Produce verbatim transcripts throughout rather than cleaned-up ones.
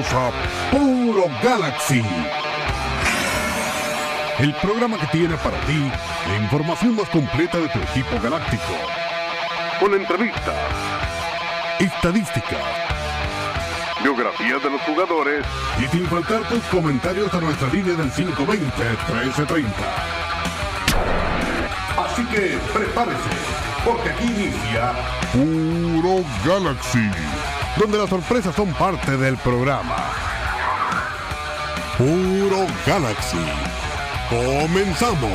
bienvenidos a Puro Galaxy, el programa que tiene para ti la información más completa de tu equipo galáctico, con entrevistas, estadísticas, biografías de los jugadores y sin faltar tus comentarios a nuestra línea del cinco dos cero, trece treinta. Así que prepárese, porque aquí inicia Puro Galaxy, donde las sorpresas son parte del programa. Puro Galaxy. ¡Comenzamos!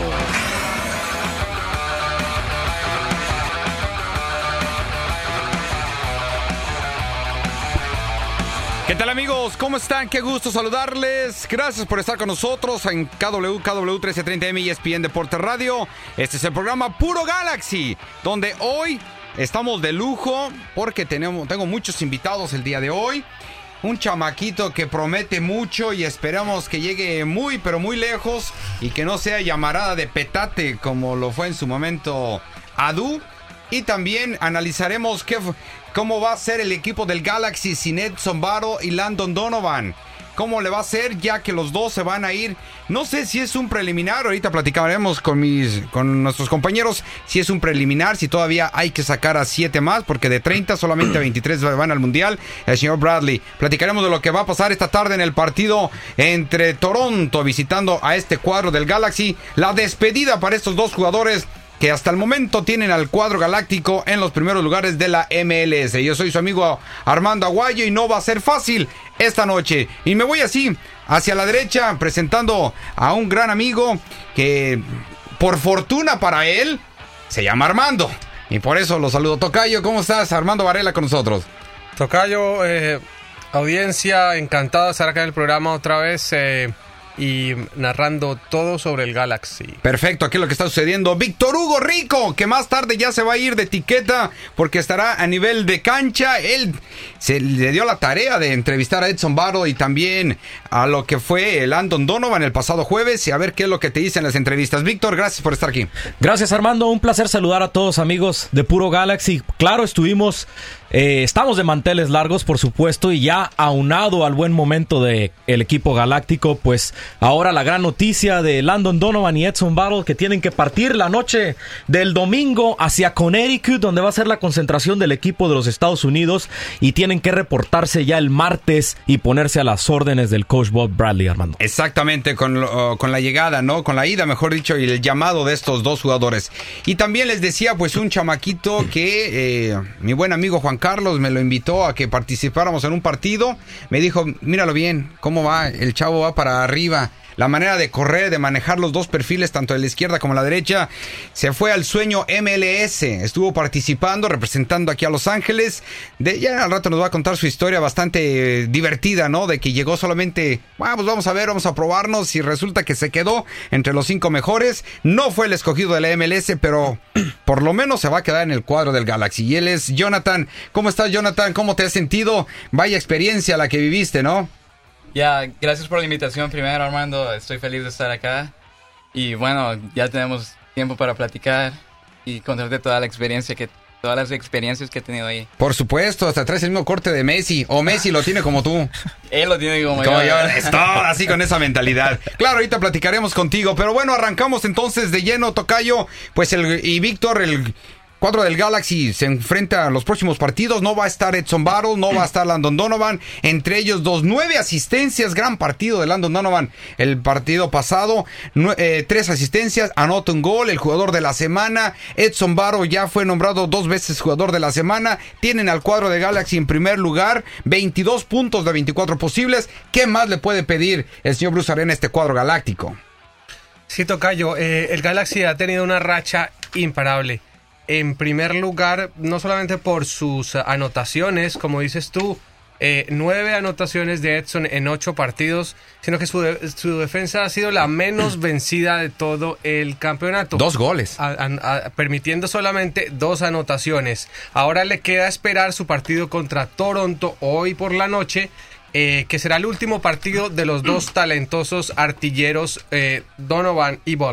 ¿Qué tal, amigos? ¿Cómo están? Qué gusto saludarles. Gracias por estar con nosotros en K W K W trece treinta M y E S P N Deportes Radio. Este es el programa Puro Galaxy, donde hoy estamos de lujo porque tenemos, tengo muchos invitados el día de hoy. Un chamaquito que promete mucho y esperamos que llegue muy, pero muy lejos y que no sea llamarada de petate como lo fue en su momento Adu. Y también analizaremos qué, cómo va a ser el equipo del Galaxy sin Edson Barro y Landon Donovan. Cómo le va a ser, ya que los dos se van a ir. No sé si es un preliminar, ahorita platicaremos con mis con nuestros compañeros si es un preliminar, si todavía hay que sacar a siete más, porque de treinta solamente veintitrés van al Mundial. El señor Bradley. Platicaremos de lo que va a pasar esta tarde en el partido entre Toronto visitando a este cuadro del Galaxy. La despedida para estos dos jugadores que hasta el momento tienen al cuadro galáctico en los primeros lugares de la M L S. Yo soy su amigo Armando Aguayo y no va a ser fácil esta noche. Y me voy así, hacia la derecha, presentando a un gran amigo que, por fortuna para él, se llama Armando. Y por eso lo saludo. Tocayo, ¿cómo estás? Armando Varela con nosotros. Tocayo, eh, audiencia, encantado de estar acá en el programa otra vez. Eh... y narrando todo sobre el Galaxy. Perfecto, aquí es lo que está sucediendo. Víctor Hugo Rico, que más tarde ya se va a ir de etiqueta porque estará a nivel de cancha. Él se le dio la tarea de entrevistar a Edson Barro y también a lo que fue el Landon Donovan el pasado jueves y a ver qué es lo que te dicen las entrevistas. Víctor, gracias por estar aquí. Gracias, Armando, un placer saludar a todos amigos de Puro Galaxy. Claro, estuvimos... Eh, estamos de manteles largos, por supuesto, y ya aunado al buen momento del equipo galáctico, pues ahora la gran noticia de Landon Donovan y Edson Barro, que tienen que partir la noche del domingo hacia Connecticut, donde va a ser la concentración del equipo de los Estados Unidos, y tienen que reportarse ya el martes y ponerse a las órdenes del coach Bob Bradley, Armando. Exactamente, con, lo, con la llegada, ¿no? Con la ida, mejor dicho, y el llamado de estos dos jugadores. Y también les decía, pues, un chamaquito que eh, mi buen amigo Juan Carlos me lo invitó a que participáramos en un partido. Me dijo, míralo bien, cómo va, el chavo va para arriba. La manera de correr, de manejar los dos perfiles, tanto de la izquierda como la derecha. Se fue al sueño M L S. Estuvo participando, representando aquí a Los Ángeles. De, ya al rato nos va a contar su historia bastante eh, divertida, ¿no? De que llegó solamente, bueno, pues vamos a ver, vamos a probarnos. Y resulta que se quedó entre los cinco mejores. No fue el escogido de la M L S, pero por lo menos se va a quedar en el cuadro del Galaxy. Y él es Jonathan. ¿Cómo estás, Jonathan? ¿Cómo te has sentido? Vaya experiencia la que viviste, ¿no? Ya, gracias por la invitación primero, Armando. Estoy feliz de estar acá. Y bueno, ya tenemos tiempo para platicar y contarte toda la experiencia que todas las experiencias que he tenido ahí. Por supuesto, hasta traes el mismo corte de Messi. O Messi lo tiene como tú. Él lo tiene como, como yo. yo. Esto, así con esa mentalidad. Claro, ahorita platicaremos contigo. Pero bueno, arrancamos entonces de lleno, Tocayo. Pues el y Víctor, el cuadro del Galaxy se enfrenta a los próximos partidos. No va a estar Edson Barro, no va a estar Landon Donovan. Entre ellos dos, nueve asistencias. Gran partido de Landon Donovan el partido pasado. Nue- eh, tres asistencias, anota un gol, el jugador de la semana. Edson Barro ya fue nombrado dos veces jugador de la semana. Tienen al cuadro de Galaxy en primer lugar. veintidós puntos de veinticuatro posibles. ¿Qué más le puede pedir el señor Bruce Arena a este cuadro galáctico? Sí, Tocayo, eh, el Galaxy ha tenido una racha imparable. En primer lugar, no solamente por sus anotaciones, como dices tú, eh, nueve anotaciones de Edson en ocho partidos, sino que su, de- su defensa ha sido la menos vencida de todo el campeonato. Dos goles. A- a- a- permitiendo solamente dos anotaciones. Ahora le queda esperar su partido contra Toronto hoy por la noche, eh, que será el último partido de los dos talentosos artilleros eh, Donovan y Ball.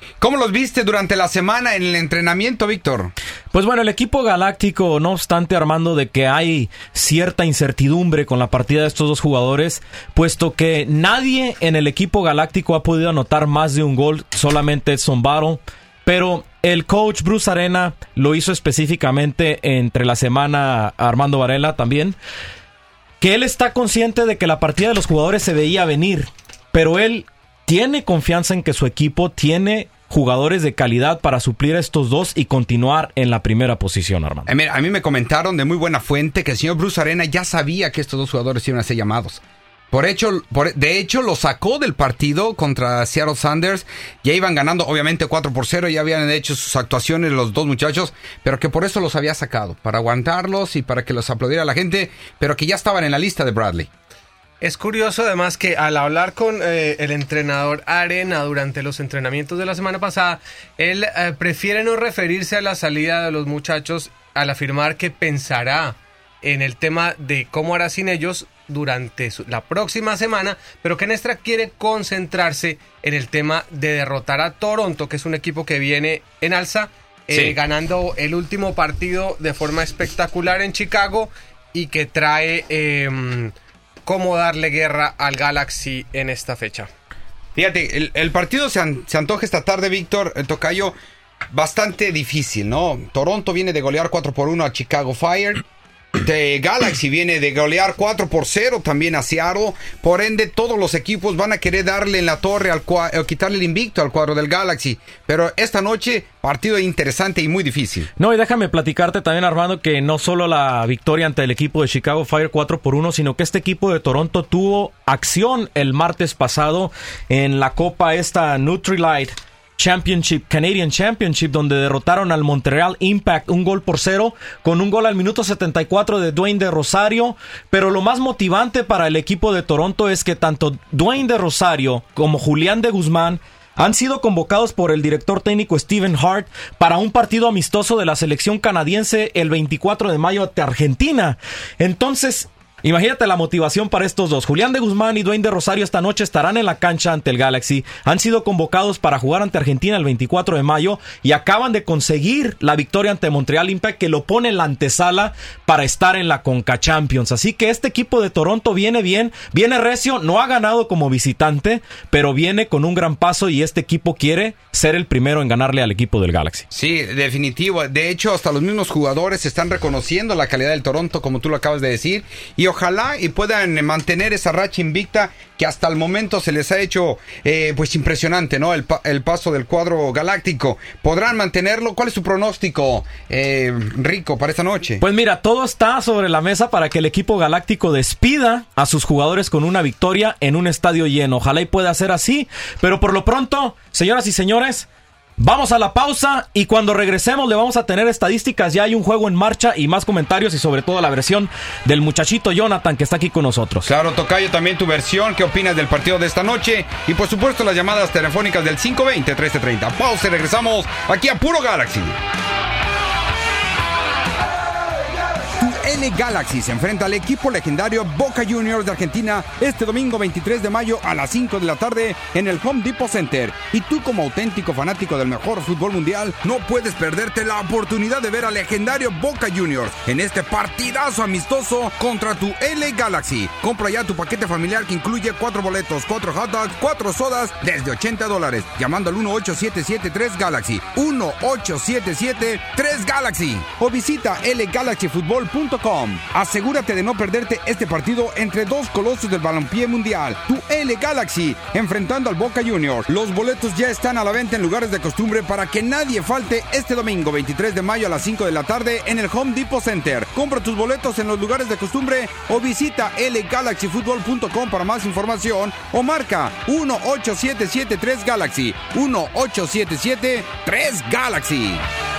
¿Cómo los viste durante la semana en el entrenamiento, Víctor? Pues bueno, el equipo galáctico, no obstante, Armando, de que hay cierta incertidumbre con la partida de estos dos jugadores, puesto que nadie en el equipo galáctico ha podido anotar más de un gol, solamente Edson Battle, pero el coach Bruce Arena lo hizo específicamente entre la semana, Armando Varela también, que él está consciente de que la partida de los jugadores se veía venir, pero él tiene confianza en que su equipo tiene jugadores de calidad para suplir a estos dos y continuar en la primera posición, Armando. A mí, a mí me comentaron de muy buena fuente que el señor Bruce Arena ya sabía que estos dos jugadores iban a ser llamados. Por hecho, por, de hecho, lo sacó del partido contra Seattle Sounders. Ya iban ganando, obviamente, cuatro por cero. Ya habían hecho sus actuaciones los dos muchachos, pero que por eso los había sacado, para aguantarlos y para que los aplaudiera la gente, pero que ya estaban en la lista de Bradley. Es curioso además que al hablar con eh, el entrenador Arena durante los entrenamientos de la semana pasada, él eh, prefiere no referirse a la salida de los muchachos al afirmar que pensará en el tema de cómo hará sin ellos durante su, la próxima semana, pero que Nestra quiere concentrarse en el tema de derrotar a Toronto, que es un equipo que viene en alza, eh, sí. ganando el último partido de forma espectacular en Chicago y que trae... Eh, cómo darle guerra al Galaxy en esta fecha. Fíjate, el, el partido se, an, se antoja esta tarde, Víctor, el tocayo, bastante difícil, ¿no? Toronto viene de golear cuatro por uno a Chicago Fire. De Galaxy viene de golear cuatro por cero también a Seattle. Por ende, todos los equipos van a querer darle en la torre, al o quitarle el invicto al cuadro del Galaxy. Pero esta noche, partido interesante y muy difícil. No, y déjame platicarte también, Armando, que no solo la victoria ante el equipo de Chicago Fire cuatro por uno, sino que este equipo de Toronto tuvo acción el martes pasado en la Copa esta Nutrilite Championship, Canadian Championship, donde derrotaron al Montreal Impact un gol por cero, con un gol al minuto setenta y cuatro de Dwayne de Rosario. Pero lo más motivante para el equipo de Toronto es que tanto Dwayne de Rosario como Julián de Guzmán han sido convocados por el director técnico Stephen Hart para un partido amistoso de la selección canadiense el veinticuatro de mayo ante Argentina. Entonces, imagínate la motivación para estos dos. Julián de Guzmán y Dwayne de Rosario esta noche estarán en la cancha ante el Galaxy. Han sido convocados para jugar ante Argentina el veinticuatro de mayo y acaban de conseguir la victoria ante Montreal Impact, que lo pone en la antesala para estar en la Conca Champions. Así que este equipo de Toronto viene bien, viene recio, no ha ganado como visitante, pero viene con un gran paso y este equipo quiere ser el primero en ganarle al equipo del Galaxy. Sí, definitivo. De hecho, hasta los mismos jugadores están reconociendo la calidad del Toronto, como tú lo acabas de decir, y ojalá y puedan mantener esa racha invicta que hasta el momento se les ha hecho eh, pues impresionante, ¿no? El, pa el paso del cuadro galáctico. ¿Podrán mantenerlo? ¿Cuál es su pronóstico, eh, Rico, para esta noche? Pues mira, todo está sobre la mesa para que el equipo galáctico despida a sus jugadores con una victoria en un estadio lleno. Ojalá y pueda ser así, pero por lo pronto, señoras y señores, vamos a la pausa y cuando regresemos le vamos a tener estadísticas. Ya hay un juego en marcha y más comentarios y sobre todo la versión del muchachito Jonathan que está aquí con nosotros. Claro, tocayo, también tu versión. ¿Qué opinas del partido de esta noche? Y por supuesto las llamadas telefónicas del cinco veinte, trece treinta. Pausa y regresamos aquí a Puro Galaxy. L Galaxy se enfrenta al equipo legendario Boca Juniors de Argentina este domingo veintitrés de mayo a las cinco de la tarde en el Home Depot Center. Y tú, como auténtico fanático del mejor fútbol mundial, no puedes perderte la oportunidad de ver al legendario Boca Juniors en este partidazo amistoso contra tu L Galaxy. Compra ya tu paquete familiar que incluye cuatro boletos, cuatro hot dogs, cuatro sodas desde ochenta dólares, llamando al uno ocho siete siete tres Galaxy, uno ocho siete siete tres Galaxy, o visita l galaxy football punto com. Asegúrate de no perderte este partido entre dos colosos del balompié mundial, tu L Galaxy enfrentando al Boca Juniors. Los boletos ya están a la venta en lugares de costumbre para que nadie falte este domingo veintitrés de mayo a las cinco de la tarde en el Home Depot Center. Compra tus boletos en los lugares de costumbre o visita l galaxy football punto com para más información o marca uno ocho siete siete tres Galaxy, uno ocho siete siete tres Galaxy.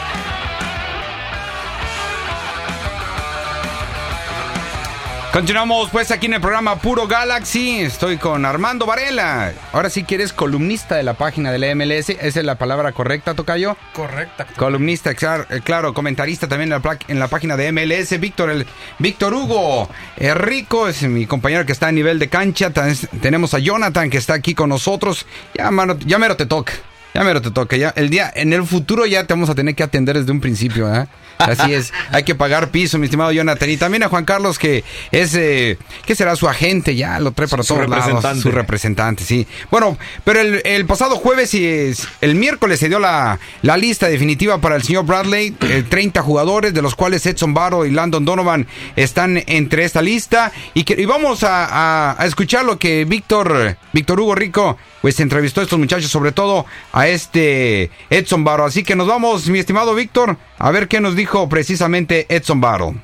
Continuamos pues aquí en el programa Puro Galaxy. Estoy con Armando Varela. Ahora sí que eres columnista de la página de la M L S. ¿Esa es la palabra correcta, tocayo? Correcta. Columnista, claro, claro, comentarista también en la, en la página de M L S. Víctor, el Víctor Hugo eh, Rico es mi compañero que está a nivel de cancha. Tenemos a Jonathan que está aquí con nosotros. Ya, mano, ya mero te toca. Ya mero te toca, ya. El día, en el futuro ya te vamos a tener que atender desde un principio, ¿eh? Así es, hay que pagar piso, mi estimado Jonathan. Y también a Juan Carlos, que es, eh, ¿qué será? Su agente, ya lo trae para Su todos lados. representante. Su representante, sí. Bueno, pero el, el pasado jueves y es- el miércoles se dio la, la lista definitiva para el señor Bradley. Eh, treinta jugadores, de los cuales Edson Barrow y Landon Donovan están entre esta lista. Y, que, y vamos a, a- a escuchar lo que Víctor, Víctor Hugo Rico, pues entrevistó a estos muchachos, sobre todo a este Edson Barrow. Así que nos vamos, mi estimado Víctor, a ver qué nos dijo precisamente Edson Barrow.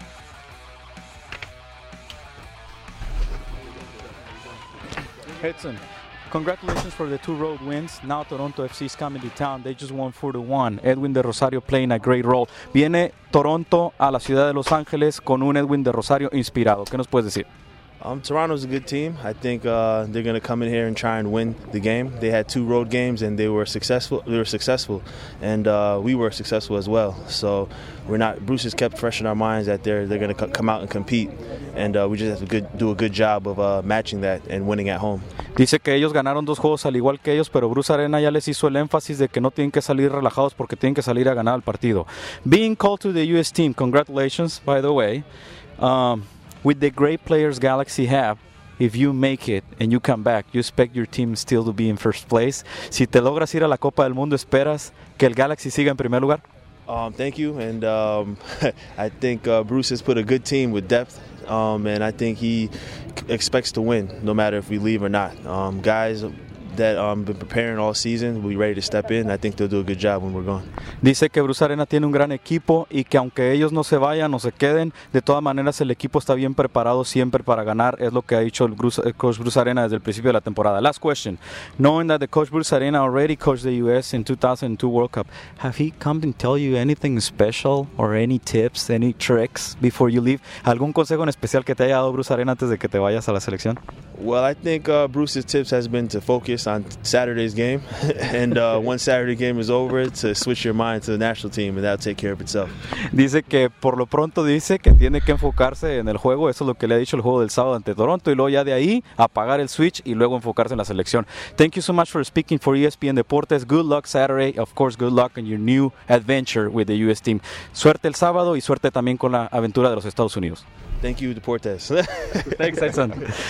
Edson, congratulations for the two road wins. Now Toronto F C is coming to town. They just won four to one. Edwin de Rosario playing a great role. Viene Toronto a la ciudad de Los Ángeles con un Edwin de Rosario inspirado. ¿Qué nos puedes decir? Um, Toronto's a good team. I think uh, they're going to come in here and try and win the game. They had two road games and they were successful. They were successful, and uh, we were successful as well. So we're not. Bruce has kept fresh in our minds that they're they're going to co- come out and compete, and uh, we just have to good, do a good job of uh, matching that and winning at home. Dice que ellos ganaron dos juegos al igual que ellos, pero Bruce Arena ya les hizo el énfasis de que no tienen que salir relajados porque tienen que salir a ganar el partido. Being called to the U S team, congratulations, by the way. Um, with the great players Galaxy have, if you make it and you come back, you expect your team still to be in first place. Si te logras ir a la Copa del Mundo, ¿esperas que el Galaxy siga en primer lugar? Um, thank you, and um, I think uh, Bruce has put a good team with depth, um, and I think he expects to win, no matter if we leave or not. Um, guys that um been preparing all season, will be ready to step in. I think they'll do a good job when we're gone. Dice que Bruce Arena tiene un gran equipo y que aunque ellos no se vayan o se queden, de todas maneras el equipo está bien preparado siempre para ganar. Es lo que ha dicho el, Bruce, el coach Bruce Arena desde el principio de la temporada. Last question. Knowing that the coach Bruce Arena already coached the U S in two thousand two World Cup, have he come and tell you anything special or any tips, any tricks before you leave? ¿Algún consejo en especial que te haya dado Bruce Arena antes de que te vayas a la selección? Well, I think uh, Bruce's tips has been to focus on Saturday's game, and uh, once Saturday game is over, to switch your mind to the national team, and that'll take care of itself. Dice que por lo pronto dice que tiene que enfocarse en el juego. Eso es lo que le ha dicho el juego del sábado ante Toronto, y luego ya de ahí apagar el switch y luego enfocarse en la selección. Thank you so much for speaking for E S P N Deportes. Good luck Saturday. Of course, good luck in your new adventure with the U S team. Suerte el sábado y suerte también con la aventura de los Estados Unidos. Thank you, Deportes. Thanks, Edson.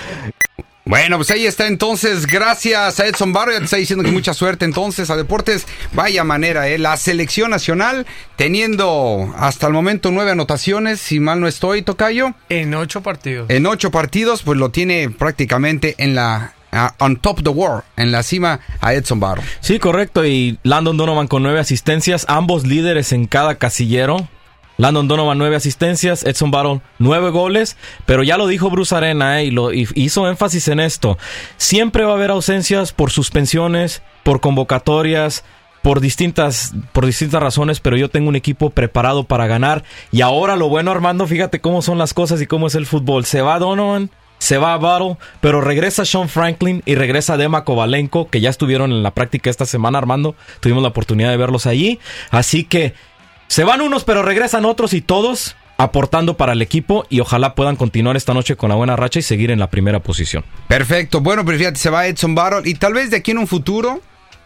Bueno, pues ahí está entonces, gracias a Edson Barrow, ya te está diciendo que mucha suerte entonces a Deportes, vaya manera, ¿eh? La selección nacional teniendo hasta el momento nueve anotaciones, si mal no estoy, Tocayo, En ocho partidos. en ocho partidos, pues lo tiene prácticamente en la, uh, on top of the world, en la cima a Edson Barrow. Sí, correcto. Y Landon Donovan con nueve asistencias, ambos líderes en cada casillero. Landon Donovan nueve asistencias, Edson Barrow nueve goles, pero ya lo dijo Bruce Arena eh, y, lo, y hizo énfasis en esto. Siempre va a haber ausencias por suspensiones, por convocatorias, por distintas, por distintas razones, pero yo tengo un equipo preparado para ganar. Y ahora lo bueno, Armando, fíjate cómo son las cosas y cómo es el fútbol. Se va Donovan, se va Barrow, pero regresa Sean Franklin y regresa Dema Kovalenko, que ya estuvieron en la práctica esta semana, Armando. Tuvimos la oportunidad de verlos allí. Así que se van unos, pero regresan otros y todos aportando para el equipo y ojalá puedan continuar esta noche con la buena racha y seguir en la primera posición. Perfecto, bueno, pero fíjate, se va Edson Barrow y tal vez de aquí en un futuro,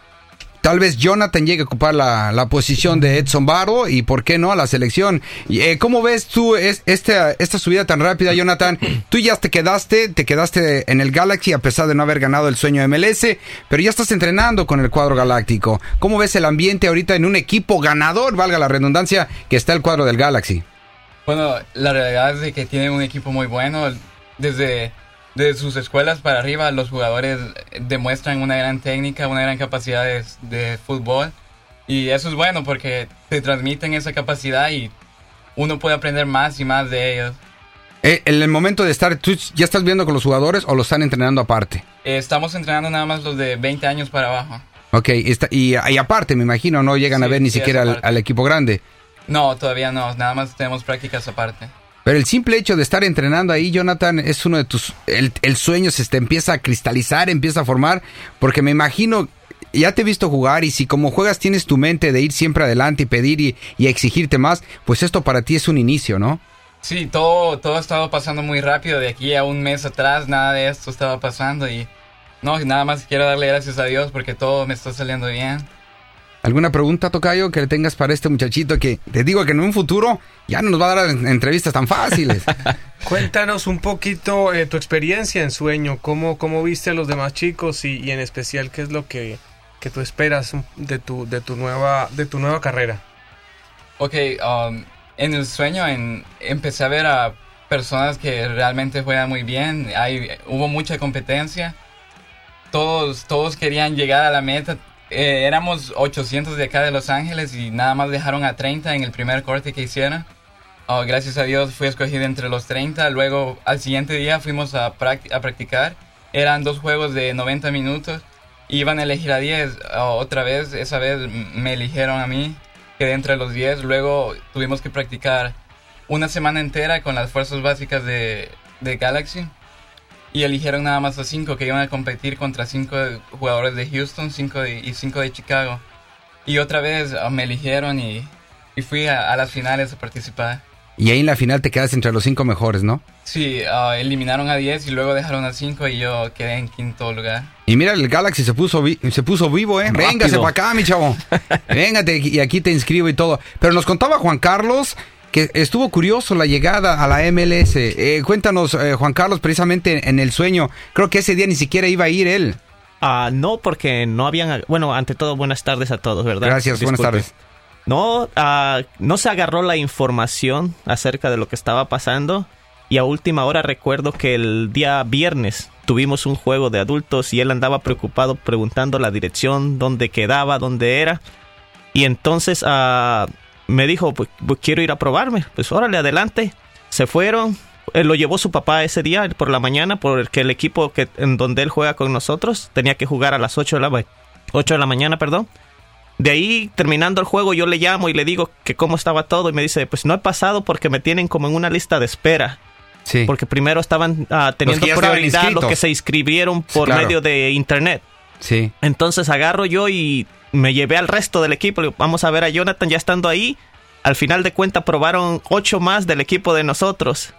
tal vez Jonathan llegue a ocupar la, la posición de Edson Barrow y por qué no a la selección. Y, eh, ¿Cómo ves tú es, esta, esta subida tan rápida, Jonathan? Tú ya te quedaste, te quedaste en el Galaxy a pesar de no haber ganado el sueño de M L S, pero ya estás entrenando con el cuadro galáctico. ¿Cómo ves el ambiente ahorita en un equipo ganador, valga la redundancia, que está el cuadro del Galaxy? Bueno, la realidad es de que tienen un equipo muy bueno. Desde, desde sus escuelas para arriba, los jugadores demuestran una gran técnica, una gran capacidad de, de fútbol. Y eso es bueno porque te transmiten esa capacidad y uno puede aprender más y más de ellos. Eh, en el momento de estar, ¿tú ya estás viendo con los jugadores o lo están entrenando aparte? Eh, estamos entrenando nada más los de veinte años para abajo. Ok, está, y, y aparte, me imagino, no llegan Sí, a ver ni sí, siquiera al, al equipo grande. No, todavía no, nada más tenemos prácticas aparte. Pero el simple hecho de estar entrenando ahí, Jonathan, es uno de tus... El, el sueño se te empieza a cristalizar, empieza a formar, porque me imagino, ya te he visto jugar y si como juegas tienes tu mente de ir siempre adelante y pedir y, y exigirte más, pues esto para ti es un inicio, ¿no? Sí, todo, todo ha estado pasando muy rápido. De aquí a un mes atrás nada de esto estaba pasando y No, nada más quiero darle gracias a Dios porque todo me está saliendo bien. ¿Alguna pregunta, tocayo, que le tengas para este muchachito que te digo que en un futuro ya no nos va a dar entrevistas tan fáciles? Cuéntanos un poquito eh, tu experiencia en Sueño, cómo, cómo viste a los demás chicos y, y en especial qué es lo que, que tú esperas de tu, de tu, nueva, de tu nueva carrera. Ok, um, en el Sueño en, empecé a ver a personas que realmente juegan muy bien, Hay, hubo mucha competencia, todos, todos querían llegar a la meta. Eh, éramos ochocientos de acá de Los Ángeles y nada más dejaron a treinta en el primer corte que hicieron. Oh, gracias a Dios fui escogido entre los treinta. Luego al siguiente día fuimos a, pract- a practicar. Eran dos juegos de noventa minutos. Iban a elegir a diez. Oh, otra vez, esa vez me eligieron a mí. Quedé entre los diez. Luego tuvimos que practicar una semana entera con las fuerzas básicas de, de Galaxy. Y eligieron nada más a cinco que iban a competir contra cinco jugadores de Houston cinco de, y cinco de Chicago. Y otra vez uh, me eligieron y, y fui a, a las finales a participar. Y ahí en la final te quedas entre los cinco mejores, ¿no? Sí, uh, eliminaron a diez y luego dejaron a cinco y yo quedé en quinto lugar. Y mira, el Galaxy se puso vi- se puso vivo, ¿eh? Rápido. Véngase para acá, mi chavo. Véngate y aquí te inscribo y todo. Pero nos contaba Juan Carlos que estuvo curioso la llegada a la M L S. Eh, cuéntanos, eh, Juan Carlos, precisamente en el Sueño. Creo que ese día ni siquiera iba a ir él. Ah, no, porque no habían... Bueno, ante todo, buenas tardes a todos, ¿verdad? Gracias, Disculpe. buenas tardes. No, ah, no se agarró la información acerca de lo que estaba pasando. Y a última hora recuerdo que el día viernes tuvimos un juego de adultos y él andaba preocupado preguntando la dirección, dónde quedaba, dónde era. Y entonces... Ah, me dijo, pues, pues quiero ir a probarme. Pues órale, adelante. Se fueron. Él lo llevó su papá ese día por la mañana porque el equipo que, en donde él juega con nosotros tenía que jugar a las ocho de la, ocho de la mañana, perdón. De ahí, terminando el juego, yo le llamo y le digo que cómo estaba todo. Y me dice, pues no he pasado porque me tienen como en una lista de espera. Sí. Porque primero estaban uh, teniendo Los que ya prioridad estaban los que se inscribieron por Claro. medio de internet. Sí. Entonces agarro yo y me llevé al resto del equipo. Le digo, vamos a ver a Jonathan ya estando ahí. Al final de cuentas probaron ocho más del equipo de nosotros.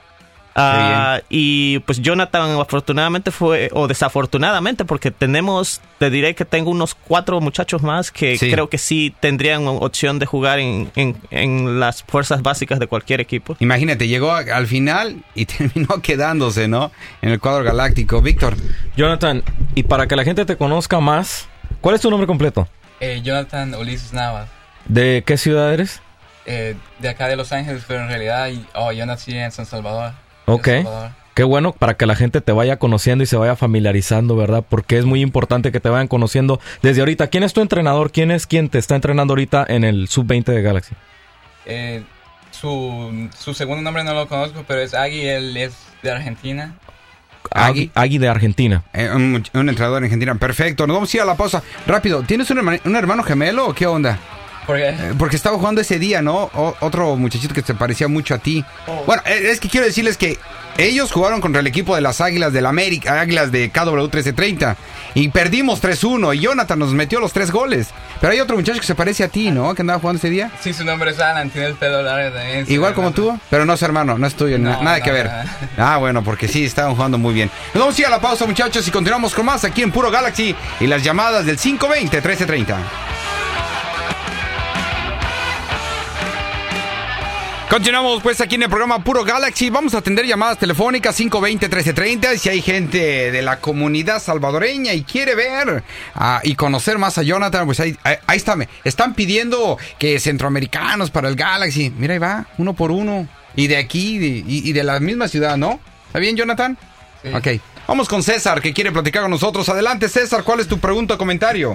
Uh, y pues Jonathan afortunadamente fue, o desafortunadamente, porque tenemos, te diré que tengo unos cuatro muchachos más que Sí. creo que sí tendrían opción de jugar en, en, en las fuerzas básicas de cualquier equipo. Imagínate, llegó a- al final y terminó quedándose, ¿no? En el cuadro galáctico. Víctor. Jonathan, y para que la gente te conozca más, ¿cuál es tu nombre completo? Eh, Jonathan Ulises Navas. ¿De qué ciudad eres? Eh, de acá de Los Ángeles, pero en realidad y- oh, yo nací en San Salvador. Ok. En Salvador. Qué bueno para que la gente te vaya conociendo y se vaya familiarizando, ¿verdad? Porque es muy importante que te vayan conociendo desde ahorita. ¿Quién es tu entrenador? ¿Quién es quien te está entrenando ahorita en el sub veinte de Galaxy? Eh, su, su segundo nombre no lo conozco, pero es Agui, él es de Argentina. Agui. Agui, Agui de Argentina. Eh, un, un entrenador en Argentina. Perfecto. Nos vamos a ir a la pausa. Rápido. ¿Tienes un, herma- un hermano gemelo o qué onda? Porque Eh, Porque estaba jugando ese día, ¿no? O- otro muchachito que se parecía mucho a ti. Bueno, eh, es que quiero decirles que ellos jugaron contra el equipo de las Águilas del América, Águilas de K W trece treinta. Y perdimos tres uno. Y Jonathan nos metió los tres goles. Pero hay otro muchacho que se parece a ti, ¿no? Que andaba jugando ese día. sí, su nombre es Alan, tiene el pelo largo también. sí, Igual como hermano. tú, pero no es hermano, no es tuyo, No, na- nada no, que ver. nada. Ah, bueno, porque sí, estaban jugando muy bien. Nos vamos a ir a la pausa, muchachos, y continuamos con más aquí en Puro Galaxy y las llamadas del cinco veinte trece treinta. Continuamos pues aquí en el programa Puro Galaxy. Vamos a atender llamadas telefónicas cinco veinte trece treinta. Si hay gente de la comunidad salvadoreña y quiere ver ah, y conocer más a Jonathan, pues ahí, ahí, ahí está. Me están pidiendo que centroamericanos para el Galaxy. Mira, ahí va, uno por uno. Y de aquí de, y, y de la misma ciudad, ¿no? ¿Está bien, Jonathan? Sí. Ok. Vamos con César, que quiere platicar con nosotros. Adelante, César. ¿Cuál es tu pregunta o comentario?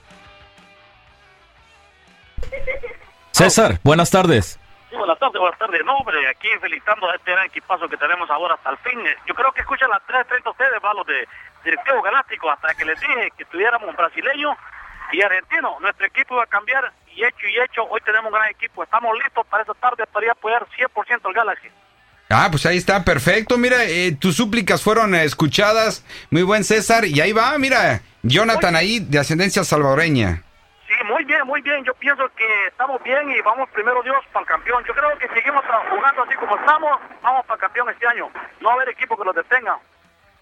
César, buenas tardes. Sí, buenas tardes, buenas tardes. No, hombre, aquí felicitando a este gran equipazo que tenemos ahora hasta el fin. Yo creo que escuchan las tres treinta ustedes, va, los de Directivo Galáctico, hasta que les dije que tuviéramos brasileño y argentino. Nuestro equipo iba a cambiar y hecho y hecho. Hoy tenemos un gran equipo. Estamos listos para esta tarde para ir a apoyar cien por ciento al Galaxy. Ah, pues ahí está, perfecto. Mira, eh, tus súplicas fueron eh, escuchadas. Muy buen, César. Y ahí va, mira, Jonathan ahí, de ascendencia salvadoreña. Sí, muy bien, muy bien. Yo pienso que estamos bien y vamos primero Dios para el campeón. Yo creo que seguimos jugando así como estamos, vamos para el campeón este año. No va a haber equipo que los detenga.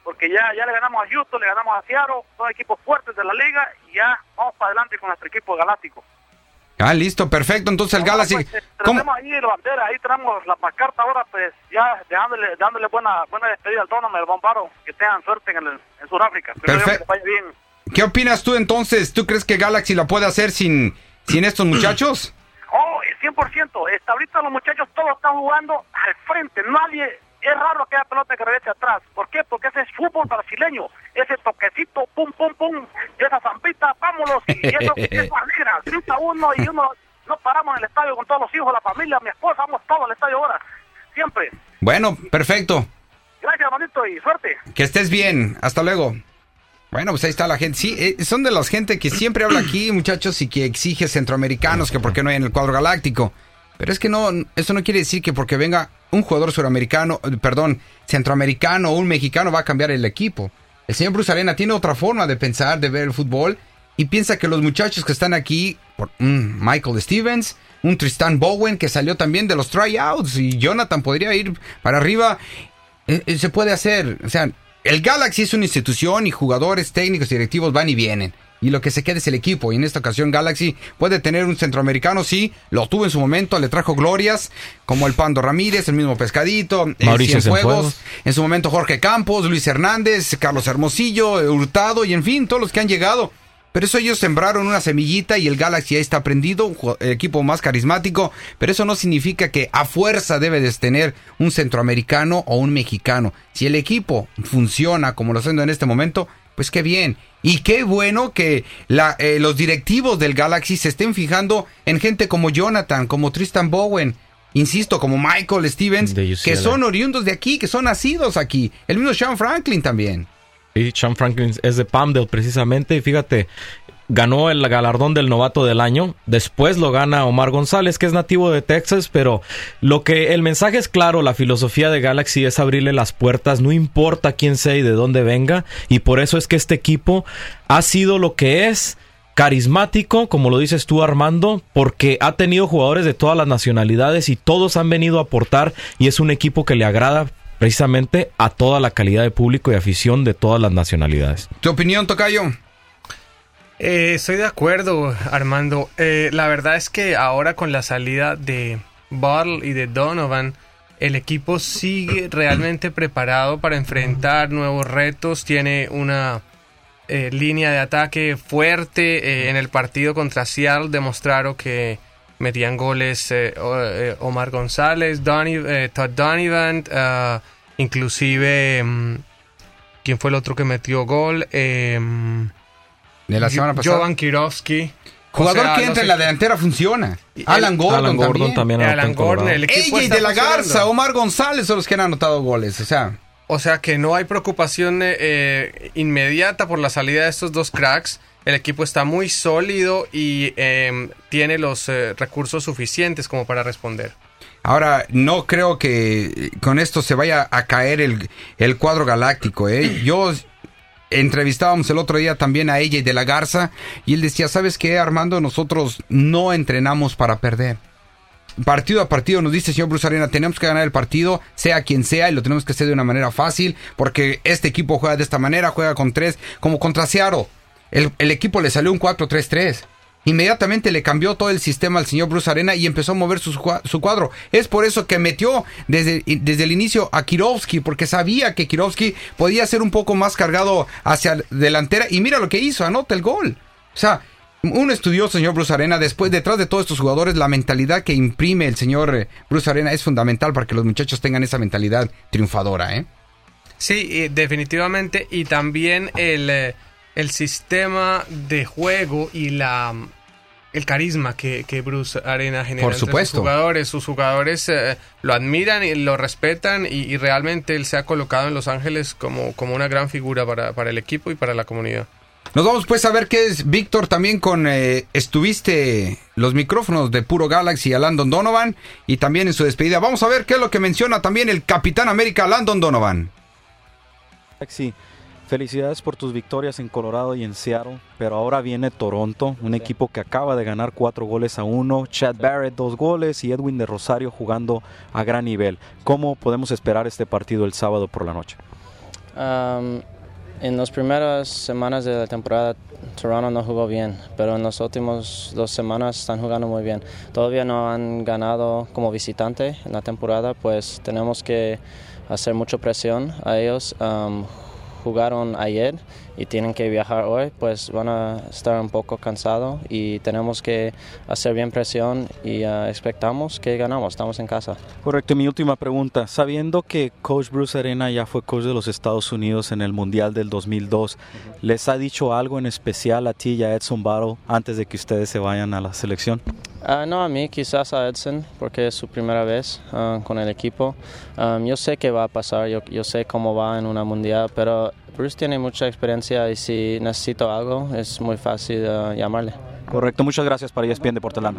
porque ya, ya le ganamos a Houston, le ganamos a Seattle, son equipos fuertes de la liga, y ya vamos para adelante con nuestro equipo galáctico. Ah, listo, perfecto. Entonces el Galaxy... Pues, eh, ¿cómo? tenemos ahí la bandera, ahí tenemos la pancarta ahora, pues ya dándole, dándole buena buena despedida al Tottenham, el Bombaro, que tengan suerte en, el, en Sudáfrica. Perfecto. Que vaya bien. ¿Qué opinas tú entonces? ¿Tú crees que Galaxy la puede hacer sin, sin estos muchachos? Oh, cien por ciento. Está, ahorita los muchachos todos están jugando al frente. Nadie, es raro que haya pelota que regrese atrás. ¿Por qué? Porque ese es fútbol brasileño. Ese toquecito, pum, pum, pum, esa zampita, vámonos. Y eso es alegra. Grita uno y uno, no paramos en el estadio con todos los hijos, la familia, mi esposa, vamos todos al estadio ahora. Siempre. Bueno, perfecto. Gracias, hermanito, y suerte. Que estés bien. Hasta luego. Bueno, pues ahí está la gente. Sí, eh, son de las gente que siempre habla aquí, muchachos, y que exige centroamericanos, que por qué no hay en el cuadro galáctico. Pero es que no, eso no quiere decir que porque venga un jugador suramericano, perdón, centroamericano o un mexicano va a cambiar el equipo. El señor Bruce Arena tiene otra forma de pensar, de ver el fútbol, y piensa que los muchachos que están aquí, por, un Michael Stevens, un Tristan Bowen, que salió también de los tryouts, y Jonathan podría ir para arriba, eh, eh, se puede hacer, o sea... El Galaxy es una institución y jugadores, técnicos y directivos van y vienen. Y lo que se queda es el equipo. Y en esta ocasión Galaxy puede tener un centroamericano, sí. Lo tuvo en su momento, le trajo glorias. Como el Pando Ramírez, el mismo Pescadito. Mauricio Cienfuegos. En su momento Jorge Campos, Luis Hernández, Carlos Hermosillo, Hurtado y en fin, todos los que han llegado. Pero eso ellos sembraron una semillita y el Galaxy ya está prendido, un equipo más carismático, pero eso no significa que a fuerza debe de tener un centroamericano o un mexicano. Si el equipo funciona como lo está haciendo en este momento, pues qué bien. Y qué bueno que la, eh, los directivos del Galaxy se estén fijando en gente como Jonathan, como Tristan Bowen, insisto, como Michael Stevens, que son oriundos de aquí, que son nacidos aquí. El mismo Sean Franklin también. Sí, Sean Franklin es de Palmdale precisamente, y fíjate, ganó el galardón del novato del año, después lo gana Omar González, que es nativo de Texas, pero lo que el mensaje es claro, la filosofía de Galaxy es abrirle las puertas, no importa quién sea y de dónde venga, y por eso es que este equipo ha sido lo que es, carismático, como lo dices tú, Armando, porque ha tenido jugadores de todas las nacionalidades y todos han venido a aportar, y es un equipo que le agrada precisamente a toda la calidad de público y afición de todas las nacionalidades. ¿Tu opinión, Tocayo? Eh, estoy de acuerdo, Armando. Eh, la verdad es que ahora con la salida de Buttle y de Donovan, el equipo sigue realmente preparado para enfrentar nuevos retos. Tiene una eh, línea de ataque fuerte. Eh, en el partido contra Seattle demostraron que metían goles eh, eh, Omar González, Donny, eh, Todd Donovan, uh, inclusive, um, ¿quién fue el otro que metió gol? Eh, de la semana pasada. Jovan Kirovsky. Jugador o sea, que entra en la delantera funciona. El, Alan Gordon, Alan Gordon también. también. Alan Gordon, el equipo A J de la Garza, funcionando. Omar González son los que han anotado goles, o sea... O sea que no hay preocupación eh, inmediata por la salida de estos dos cracks. El equipo está muy sólido y eh, tiene los eh, recursos suficientes como para responder. Ahora, no creo que con esto se vaya a caer el, el cuadro galáctico, ¿eh? Yo... Entrevistábamos el otro día también a A J de la Garza y él decía, ¿sabes qué, Armando? Nosotros no entrenamos para perder. Partido a partido nos dice el señor Bruce Arena, tenemos que ganar el partido, sea quien sea, y lo tenemos que hacer de una manera fácil, porque este equipo juega de esta manera, juega con tres, como contra Seattle. El, el equipo le salió un cuatro tres tres. Inmediatamente le cambió todo el sistema al señor Bruce Arena y empezó a mover su, su cuadro. Es por eso que metió desde, desde el inicio a Kirovsky, porque sabía que Kirovsky podía ser un poco más cargado hacia delantera. Y mira lo que hizo, anota el gol. O sea, un estudioso, señor Bruce Arena, después, detrás de todos estos jugadores, la mentalidad que imprime el señor Bruce Arena es fundamental para que los muchachos tengan esa mentalidad triunfadora, ¿eh? Sí, definitivamente. Y también el... Eh... el sistema de juego y la el carisma que, que Bruce Arena genera Por entre supuesto. sus jugadores. Sus jugadores eh, lo admiran y lo respetan y, y realmente él se ha colocado en Los Ángeles como, como una gran figura para, para el equipo y para la comunidad. Nos vamos pues a ver qué es, Víctor, también con... Eh, estuviste los micrófonos de Puro Galaxy a Landon Donovan y también en su despedida. Vamos a ver qué es lo que menciona también el Capitán América, Landon Donovan. Sí. Felicidades por tus victorias en Colorado y en Seattle, pero ahora viene Toronto, un equipo que acaba de ganar cuatro goles a uno, Chad Barrett dos goles y Edwin de Rosario jugando a gran nivel. ¿Cómo podemos esperar este partido el sábado por la noche? Um, en las primeras semanas de la temporada Toronto no jugó bien, pero en las últimas dos semanas están jugando muy bien. Todavía no han ganado como visitante en la temporada, pues tenemos que hacer mucha presión a ellos. Um, jugaron ayer y tienen que viajar hoy, pues van a estar un poco cansados y tenemos que hacer bien presión y uh, expectamos que ganamos, estamos en casa. Correcto, mi última pregunta, sabiendo que Coach Bruce Arena ya fue coach de los Estados Unidos en el Mundial del dos mil dos, uh-huh. ¿les ha dicho algo en especial a ti y a Edson Barros antes de que ustedes se vayan a la selección? Uh, no a mí, quizás a Edson, porque es su primera vez uh, con el equipo. Um, yo sé qué va a pasar, yo, yo sé cómo va en una mundial, pero Bruce tiene mucha experiencia y si necesito algo es muy fácil uh, llamarle. Correcto, muchas gracias para E S P N de Portelana.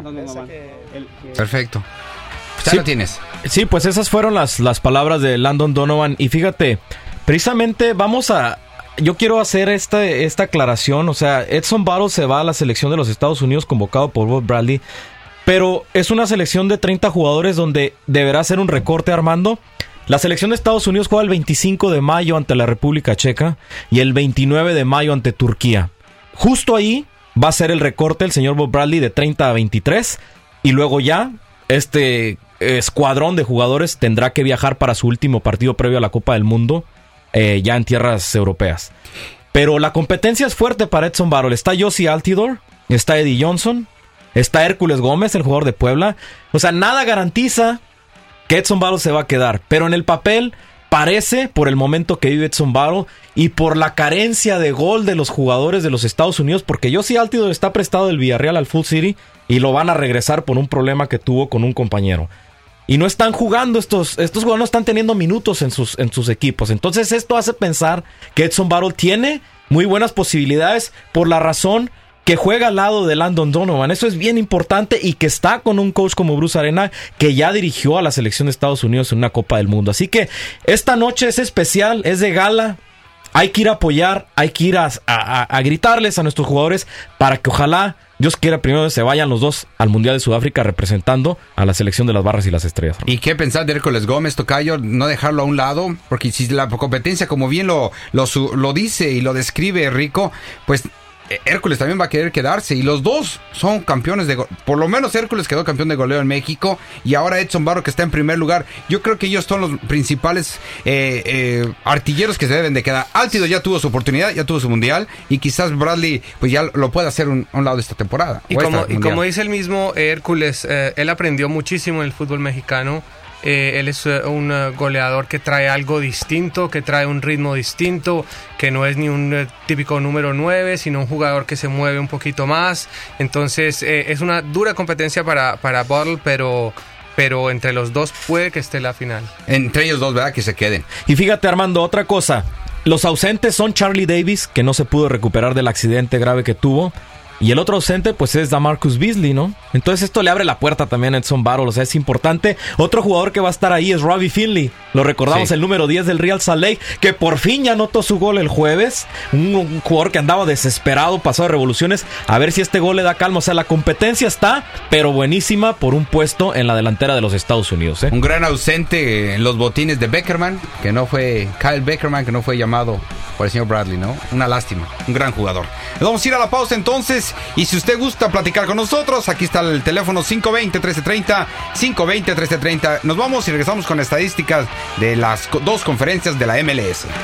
Perfecto. Ya sí, lo tienes. Sí, pues esas fueron las, las palabras de Landon Donovan. Y fíjate, precisamente vamos a... Yo quiero hacer esta, esta aclaración. O sea, Edson Barros se va a la selección de los Estados Unidos convocado por Bob Bradley. Pero es una selección de treinta jugadores donde deberá ser un recorte, Armando. La selección de Estados Unidos juega el veinticinco de mayo ante la República Checa y el veintinueve de mayo ante Turquía. Justo ahí va a ser el recorte el señor Bob Bradley de treinta a veintitrés y luego ya este escuadrón de jugadores tendrá que viajar para su último partido previo a la Copa del Mundo eh, ya en tierras europeas. Pero la competencia es fuerte para Edson Barros. Está Josie Altidore, está Eddie Johnson, está Hércules Gómez, el jugador de Puebla. O sea, nada garantiza que Edson Barros se va a quedar. Pero en el papel parece, por el momento que vive Edson Barros y por la carencia de gol de los jugadores de los Estados Unidos, porque Josie Altidore está prestado del Villarreal al Full City y lo van a regresar por un problema que tuvo con un compañero. Y no están jugando estos, estos jugadores no están teniendo minutos en sus, en sus equipos. Entonces esto hace pensar que Edson Barros tiene muy buenas posibilidades por la razón que juega al lado de Landon Donovan. Eso es bien importante y que está con un coach como Bruce Arena que ya dirigió a la selección de Estados Unidos en una Copa del Mundo. Así que esta noche es especial, es de gala. Hay que ir a apoyar, hay que ir a, a, a gritarles a nuestros jugadores para que ojalá, Dios quiera, primero se vayan los dos al Mundial de Sudáfrica representando a la selección de las barras y las estrellas. ¿Y qué pensar de Hércules Gómez, tocayo? No dejarlo a un lado, porque si la competencia, como bien lo, lo, lo dice y lo describe Rico, pues Hércules también va a querer quedarse y los dos son campeones de go- por lo menos Hércules quedó campeón de goleo en México y ahora Edson Barros que está en primer lugar. Yo creo que ellos son los principales eh, eh, artilleros que se deben de quedar. Altidore ya tuvo su oportunidad, ya tuvo su mundial y quizás Bradley pues ya lo puede hacer un, a un lado de esta temporada. Y como, y como dice el mismo Hércules, eh, él aprendió muchísimo en el fútbol mexicano. Eh, él es uh, un uh, goleador que trae algo distinto, que trae un ritmo distinto, que no es ni un uh, típico número nueve, sino un jugador que se mueve un poquito más. Entonces eh, es una dura competencia para, para Bottle, pero, pero entre los dos puede que esté la final. Entre ellos dos, ¿verdad? Que se queden. Y fíjate, Armando, otra cosa. Los ausentes son Charlie Davis, que no se pudo recuperar del accidente grave que tuvo. Y el otro ausente, pues es DaMarcus Beasley, ¿no? Entonces esto le abre la puerta también a Edson Barros, o sea, es importante. Otro jugador que va a estar ahí es Robbie Finley. Lo recordamos, sí. El número diez del Real Salt Lake, que por fin ya anotó su gol el jueves. Un, un jugador que andaba desesperado, pasó de revoluciones. A ver si este gol le da calma. O sea, la competencia está, pero buenísima por un puesto en la delantera de los Estados Unidos, ¿eh? Un gran ausente en los botines de Beckerman, que no fue Kyle Beckerman, que no fue llamado por el señor Bradley, ¿no? Una lástima, un gran jugador. Nos vamos a ir a la pausa entonces. Y si usted gusta platicar con nosotros, aquí está el teléfono cinco veinte, trece treinta, cinco veinte, trece treinta. Nos vamos y regresamos con estadísticas de las dos conferencias de la M L S.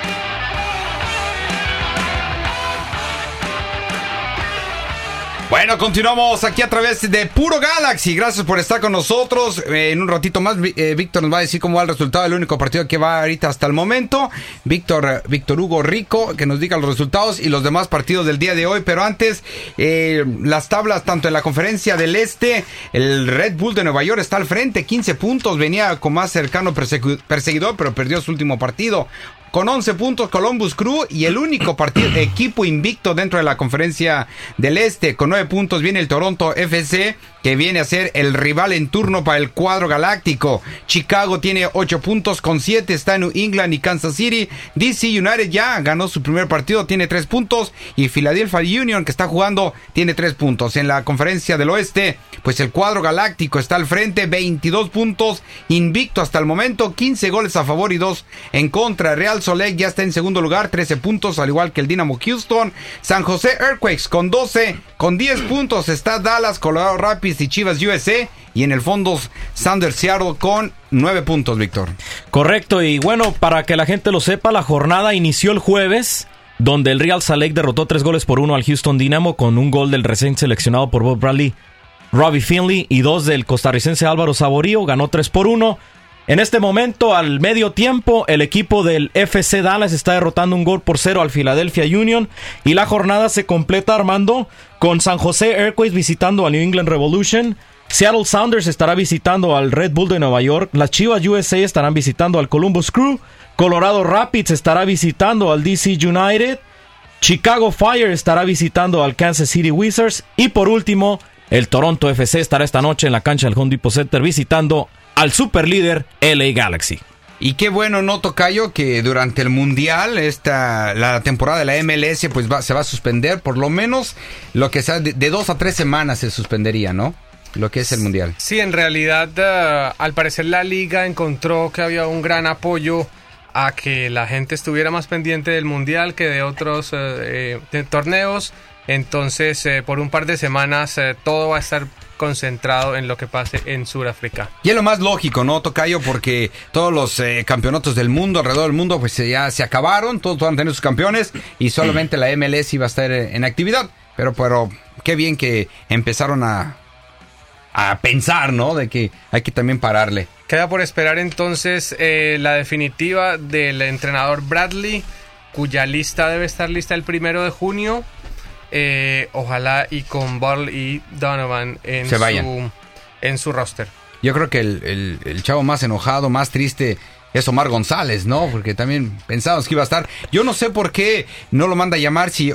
Bueno, continuamos aquí a través de Puro Galaxy. Gracias por estar con nosotros. Eh, en un ratito más, eh, Víctor nos va a decir cómo va el resultado del único partido que va ahorita hasta el momento. Víctor, Víctor Hugo Rico, que nos diga los resultados y los demás partidos del día de hoy. Pero antes, eh, las tablas tanto en la conferencia del Este, el Red Bull de Nueva York está al frente, quince puntos. Venía con más cercano persegu- perseguidor, pero perdió su último partido. Con once puntos Columbus Crew y el único partido, equipo invicto dentro de la conferencia del Este. Con nueve puntos viene el Toronto F C. que viene a ser el rival en turno para el cuadro galáctico. Chicago tiene ocho puntos con siete, está en New England y Kansas City. D C United ya ganó su primer partido, tiene tres puntos. Y Philadelphia Union, que está jugando, tiene tres puntos. En la conferencia del oeste, pues el cuadro galáctico está al frente, veintidós puntos, invicto hasta el momento, quince goles a favor y dos en contra. Real Salt Lake ya está en segundo lugar, trece puntos, al igual que el Dynamo Houston. San José Earthquakes con doce, con diez puntos está Dallas, Colorado Rapids y Chivas U S A, y en el fondo Sounders Seattle con nueve puntos, Víctor. Correcto, y bueno, para que la gente lo sepa, la jornada inició el jueves, donde el Real Salt Lake derrotó tres goles por uno al Houston Dynamo, con un gol del recién seleccionado por Bob Bradley, Robbie Finley, y dos del costarricense Álvaro Saborío. Ganó tres por uno. En este momento, al medio tiempo, el equipo del F C Dallas está derrotando un gol por cero al Philadelphia Union, y la jornada se completa, Armando, con San José Earthquakes visitando al New England Revolution. Seattle Sounders estará visitando al Red Bull de Nueva York. Las Chivas U S A estarán visitando al Columbus Crew. Colorado Rapids estará visitando al D C United. Chicago Fire estará visitando al Kansas City Wizards. Y por último, el Toronto F C estará esta noche en la cancha del Home Depot Center visitando al superlíder L A Galaxy. Y qué bueno, ¿no, Tocayo? Que durante el Mundial, esta, la temporada de la M L S, pues va, se va a suspender, por lo menos lo que sea, de, de dos a tres semanas se suspendería, ¿no? Lo que es el Mundial. Sí, en realidad, uh, al parecer la liga encontró que había un gran apoyo a que la gente estuviera más pendiente del Mundial que de otros uh, eh, de torneos. Entonces, eh, por un par de semanas, eh, todo va a estar concentrado en lo que pase en Sudáfrica. Y es lo más lógico, ¿no, Tocayo? Porque todos los eh, campeonatos del mundo, alrededor del mundo, pues eh, ya se acabaron, todos van a tener sus campeones, y solamente la M L S iba a estar en actividad. Pero, pero qué bien que empezaron a, a pensar, ¿no? De que hay que también pararle. Queda por esperar entonces eh, la definitiva del entrenador Bradley, cuya lista debe estar lista el primero de junio. Eh, ojalá y con Ball y Donovan en se vayan. su en su roster. Yo creo que el, el, el chavo más enojado, más triste es Omar González, ¿no? Porque también pensábamos que iba a estar. Yo no sé por qué no lo manda a llamar si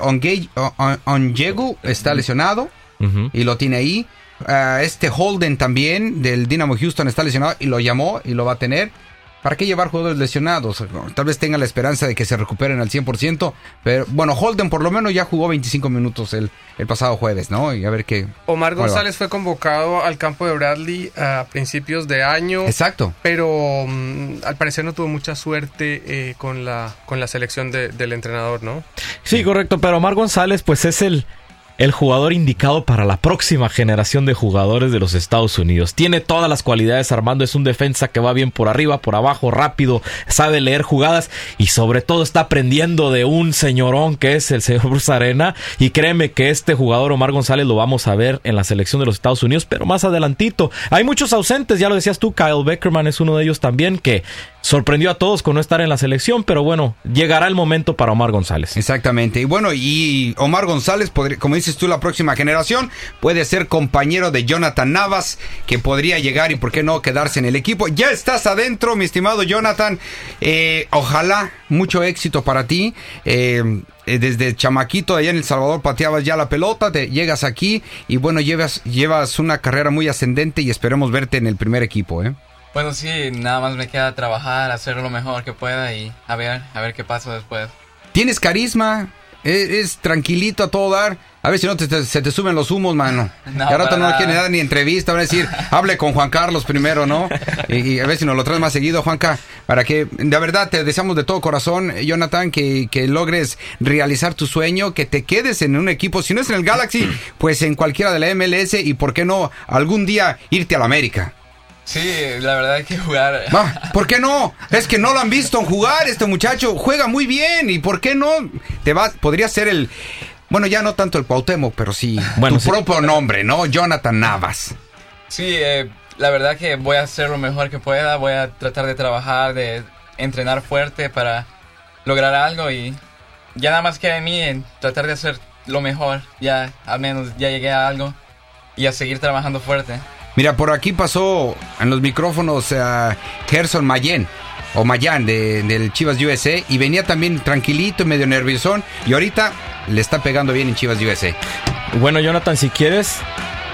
Onyegu está lesionado uh-huh. y lo tiene ahí. Uh, este Holden también del Dynamo Houston está lesionado y lo llamó y lo va a tener. ¿Para qué llevar jugadores lesionados? Tal vez tenga la esperanza de que se recuperen al cien por ciento. Pero bueno, Holden por lo menos ya jugó veinticinco minutos el, el pasado jueves, ¿no? Y a ver qué. Omar González fue convocado al campo de Bradley a principios de año. Exacto. Pero um, al parecer no tuvo mucha suerte eh, con la con la selección de, del entrenador, ¿no? Sí, correcto. Pero Omar González, pues es el. El jugador indicado para la próxima generación de jugadores de los Estados Unidos. Tiene todas las cualidades, Armando. Es un defensa que va bien por arriba, por abajo, rápido, sabe leer jugadas y sobre todo está aprendiendo de un señorón que es el señor Bruce Arena. Y créeme que este jugador, Omar González, lo vamos a ver en la selección de los Estados Unidos, pero más adelantito. Hay muchos ausentes, ya lo decías tú, Kyle Beckerman es uno de ellos también, que sorprendió a todos con no estar en la selección, pero bueno, llegará el momento para Omar González. Exactamente. Y bueno, y Omar González, podría, como dices tú, la próxima generación, puede ser compañero de Jonathan Navas, que podría llegar y por qué no quedarse en el equipo. Ya estás adentro, mi estimado Jonathan. Eh, ojalá, mucho éxito para ti. Eh, desde chamaquito allá en El Salvador pateabas ya la pelota, te llegas aquí y bueno, llevas, llevas una carrera muy ascendente y esperemos verte en el primer equipo, ¿eh? Bueno, sí, nada más me queda trabajar, hacer lo mejor que pueda y a ver, a ver qué pasa después. Tienes carisma, es, es tranquilito a todo dar. A ver si no te, te, se te suben los humos, mano. No, y ahora no quieren dar ni entrevista, van a decir, hable con Juan Carlos primero, ¿no? Y, y a ver si nos lo traes más seguido, Juanca, para que, de verdad, te deseamos de todo corazón, Jonathan, que, que logres realizar tu sueño, que te quedes en un equipo, si no es en el Galaxy, pues en cualquiera de la M L S y, ¿por qué no, algún día irte a la América? Sí, la verdad hay que jugar. Ah, ¿por qué no? Es que no lo han visto jugar, este muchacho juega muy bien, y ¿por qué no? Te va, podría ser el... Bueno, ya no tanto el Cuauhtémoc, pero sí, bueno, tu sí. propio nombre, ¿no? Jonathan Navas. Sí, eh, la verdad que voy a hacer lo mejor que pueda. Voy a tratar de trabajar, de entrenar fuerte para lograr algo. Y ya nada más queda en mí en tratar de hacer lo mejor. Ya, al menos, ya llegué a algo. Y a seguir trabajando fuerte. Mira, por aquí pasó en los micrófonos a Gerson Mayen. O Mayan de, del Chivas U S A, y venía también tranquilito, medio nerviosón, y ahorita le está pegando bien en Chivas U S A. Bueno, Jonathan, si quieres,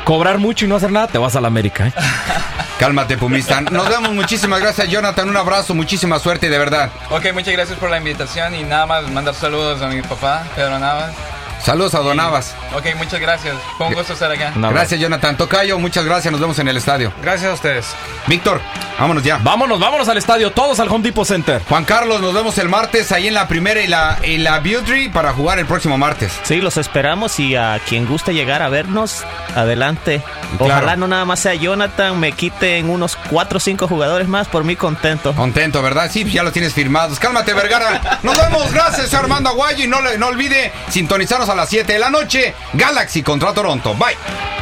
cobrar mucho y no hacer nada, te vas a la América. ¿eh? Cálmate, Pumista. Nos vemos. Muchísimas gracias, Jonathan. Un abrazo, muchísima suerte, de verdad. Ok, muchas gracias por la invitación y nada más mandar saludos a mi papá, Pedro Navas. Saludos a Don Navas. Ok, muchas gracias. Fue un gusto estar acá. Gracias, Jonathan. Tocayo, muchas gracias. Nos vemos en el estadio. Gracias a ustedes. Víctor, vámonos ya. Vámonos, vámonos al estadio. Todos al Home Depot Center. Juan Carlos, nos vemos el martes ahí en la primera y la, y la Beauty para jugar el próximo martes. Sí, los esperamos y a quien guste llegar a vernos, adelante. Ojalá Claro. no nada más sea Jonathan, me quiten unos cuatro o cinco jugadores más, por mí contento. Contento, ¿verdad? Sí, ya los tienes firmados. Cálmate, Vergara. Nos vemos. Gracias, Armando Aguayo. Y no, le- no olvide sintonizarnos a las siete de la noche. Galaxy contra Toronto. Bye.